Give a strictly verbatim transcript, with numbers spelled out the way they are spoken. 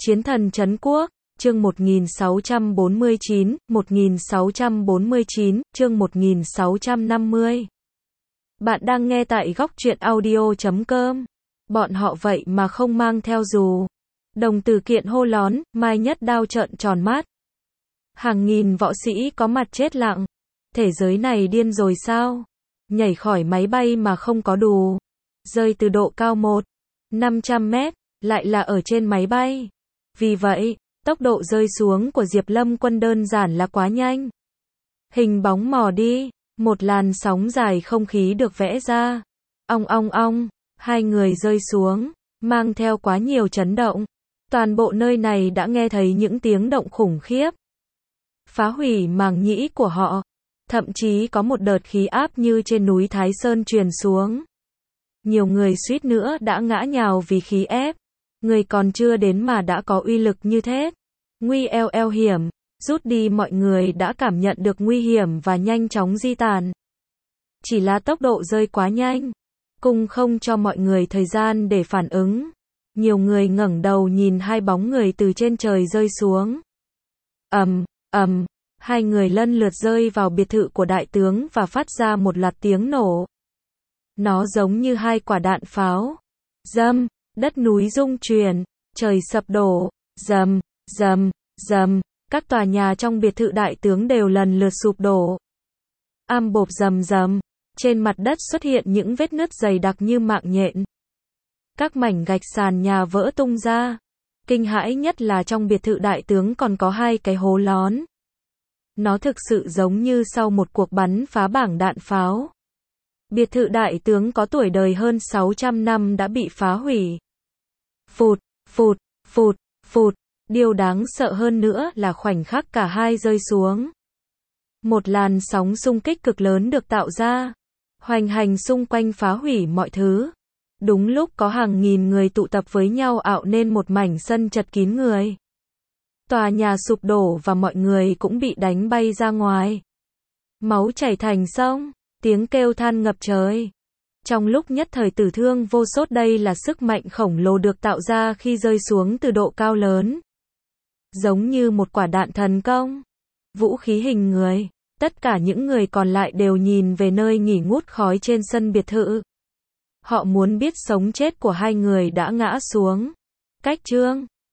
Chiến thần trấn quốc, chương một nghìn sáu trăm bốn mươi chín, một nghìn sáu trăm bốn mươi chín, chương một nghìn sáu trăm năm mươi. Bạn đang nghe tại góc truyện audio chấm com. Bọn họ vậy mà không mang theo dù. Đồng Tử Kiện hô lón, Mai Nhất Đao trợn tròn mắt. Hàng nghìn võ sĩ có mặt chết lặng. Thế giới này điên rồi sao? Nhảy khỏi máy bay mà không có dù. Rơi từ độ cao một nghìn năm trăm mét, lại là ở trên máy bay. Vì vậy, tốc độ rơi xuống của Diệp Lâm Quân đơn giản là quá nhanh. Hình bóng mò đi, một làn sóng dài không khí được vẽ ra. Ong ong ong, hai người rơi xuống, mang theo quá nhiều chấn động. Toàn bộ nơi này đã nghe thấy những tiếng động khủng khiếp. Phá hủy màng nhĩ của họ. Thậm chí có một đợt khí áp như trên núi Thái Sơn truyền xuống. Nhiều người suýt nữa đã ngã nhào vì khí ép. Người còn chưa đến mà đã có uy lực như thế. Nguy eo eo hiểm, rút đi mọi người đã cảm nhận được nguy hiểm và nhanh chóng di tản. Chỉ là tốc độ rơi quá nhanh, cùng không cho mọi người thời gian để phản ứng. Nhiều người ngẩng đầu nhìn hai bóng người từ trên trời rơi xuống. Ầm, ầm, hai người lân lượt rơi vào biệt thự của đại tướng và phát ra một loạt tiếng nổ. Nó giống như hai quả đạn pháo. Rầm. Đất núi rung chuyển, trời sập đổ, rầm, rầm, rầm, các tòa nhà trong biệt thự đại tướng đều lần lượt sụp đổ. Am bộp rầm rầm, trên mặt đất xuất hiện những vết nứt dày đặc như mạng nhện. Các mảnh gạch sàn nhà vỡ tung ra. Kinh hãi nhất là trong biệt thự đại tướng còn có hai cái hố lón. Nó thực sự giống như sau một cuộc bắn phá bảng đạn pháo. Biệt thự đại tướng có tuổi đời hơn sáu trăm năm đã bị phá hủy. Phụt, phụt, phụt, phụt, điều đáng sợ hơn nữa là khoảnh khắc cả hai rơi xuống. Một làn sóng xung kích cực lớn được tạo ra, hoành hành xung quanh phá hủy mọi thứ. Đúng lúc có hàng nghìn người tụ tập với nhau ạo nên một mảnh sân chật kín người. Tòa nhà sụp đổ và mọi người cũng bị đánh bay ra ngoài. Máu chảy thành sông. Tiếng kêu than ngập trời. Trong lúc nhất thời tử thương vô sốt, đây là sức mạnh khổng lồ được tạo ra khi rơi xuống từ độ cao lớn. Giống như một quả đạn thần công. Vũ khí hình người. Tất cả những người còn lại đều nhìn về nơi nghỉ ngút khói trên sân biệt thự. Họ muốn biết sống chết của hai người đã ngã xuống. Cách chương